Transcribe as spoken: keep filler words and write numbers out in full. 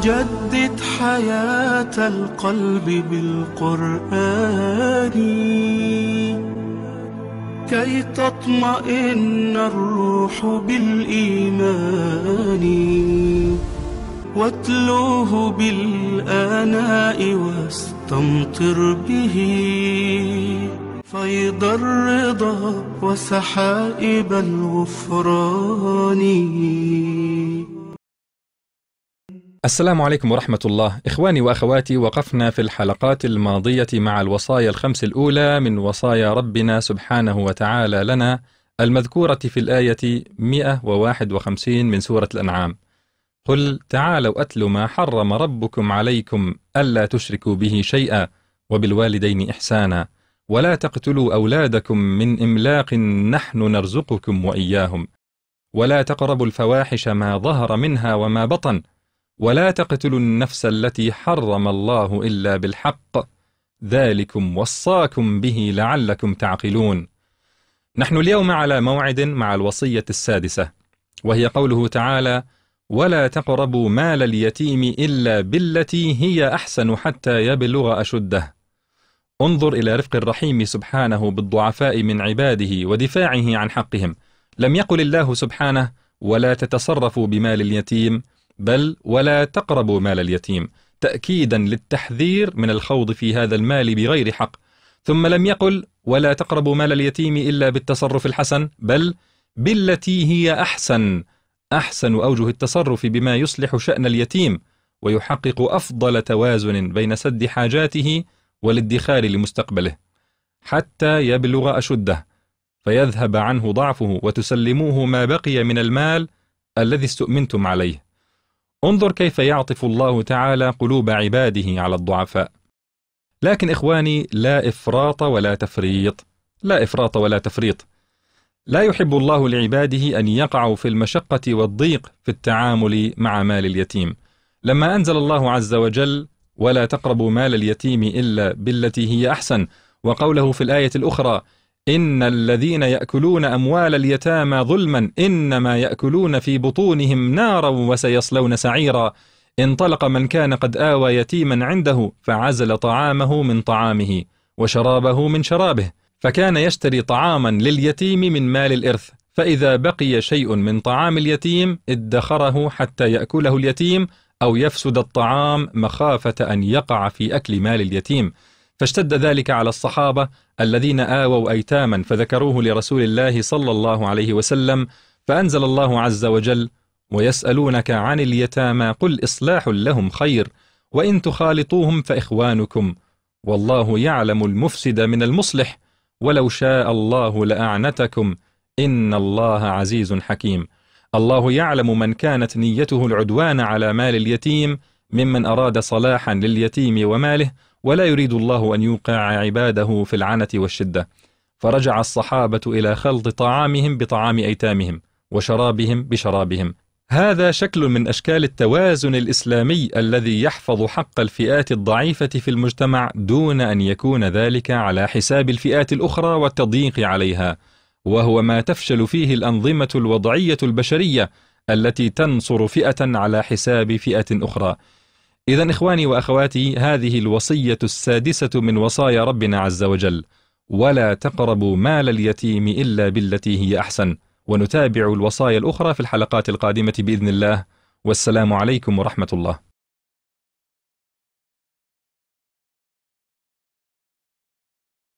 جدد حياة القلب بالقرآن كي تطمئن الروح بالإيمان، واتلوه بالآناء واستمطر به فيض الرضا وسحائب الغفران. السلام عليكم ورحمة الله. إخواني وأخواتي، وقفنا في الحلقات الماضية مع الوصايا الخمس الأولى من وصايا ربنا سبحانه وتعالى لنا المذكورة في الآية مئة وواحد وخمسين من سورة الأنعام: قل تعالوا أتل ما حرم ربكم عليكم ألا تشركوا به شيئا وبالوالدين إحسانا ولا تقتلوا أولادكم من إملاق نحن نرزقكم وإياهم ولا تقربوا الفواحش ما ظهر منها وما بطن ولا تقتلوا النفس التي حرم الله إلا بالحق ذلكم وصاكم به لعلكم تعقلون. نحن اليوم على موعد مع الوصية السادسة، وهي قوله تعالى: ولا تقربوا مال اليتيم إلا بالتي هي أحسن حتى يبلغ أشده. انظر إلى رفق الرحيم سبحانه بالضعفاء من عباده ودفاعه عن حقهم. لم يقل الله سبحانه ولا تتصرفوا بمال اليتيم، بل ولا تقربوا مال اليتيم، تأكيدا للتحذير من الخوض في هذا المال بغير حق. ثم لم يقل ولا تقربوا مال اليتيم إلا بالتصرف الحسن، بل بالتي هي أحسن، أحسن أوجه التصرف بما يصلح شأن اليتيم ويحقق أفضل توازن بين سد حاجاته والادخار لمستقبله حتى يبلغ أشده فيذهب عنه ضعفه وتسلموه ما بقي من المال الذي استؤمنتم عليه. انظر كيف يعطف الله تعالى قلوب عباده على الضعفاء. لكن إخواني، لا إفراط ولا تفريط، لا إفراط ولا تفريط. لا يحب الله لعباده أن يقعوا في المشقة والضيق في التعامل مع مال اليتيم. لما أنزل الله عز وجل ولا تقربوا مال اليتيم إلا بالتي هي أحسن، وقوله في الآية الأخرى: إن الذين يأكلون أموال اليتامى ظلما إنما يأكلون في بطونهم نارا وسيصلون سعيرا، انطلق من كان قد آوى يتيما عنده فعزل طعامه من طعامه وشرابه من شرابه، فكان يشتري طعاما لليتيم من مال الإرث، فإذا بقي شيء من طعام اليتيم ادخره حتى يأكله اليتيم أو يفسد الطعام مخافة أن يقع في أكل مال اليتيم. فاشتد ذلك على الصحابة الذين آووا أيتاما فذكروه لرسول الله صلى الله عليه وسلم، فأنزل الله عز وجل: ويسألونك عن اليتامى قل إصلاح لهم خير وإن تخالطوهم فإخوانكم والله يعلم المفسد من المصلح ولو شاء الله لأعنتكم إن الله عزيز حكيم. الله يعلم من كانت نيته العدوان على مال اليتيم ممن أراد صلاحا لليتيم وماله، ولا يريد الله أن يوقع عباده في العنة والشدة. فرجع الصحابة إلى خلط طعامهم بطعام أيتامهم وشرابهم بشرابهم. هذا شكل من أشكال التوازن الإسلامي الذي يحفظ حق الفئات الضعيفة في المجتمع دون أن يكون ذلك على حساب الفئات الأخرى والتضييق عليها، وهو ما تفشل فيه الأنظمة الوضعية البشرية التي تنصر فئة على حساب فئة أخرى. إذن إخواني وأخواتي، هذه الوصية السادسة من وصايا ربنا عز وجل: ولا تقربوا مال اليتيم إلا بالتي هي أحسن. ونتابع الوصايا الأخرى في الحلقات القادمة بإذن الله. والسلام عليكم ورحمة الله.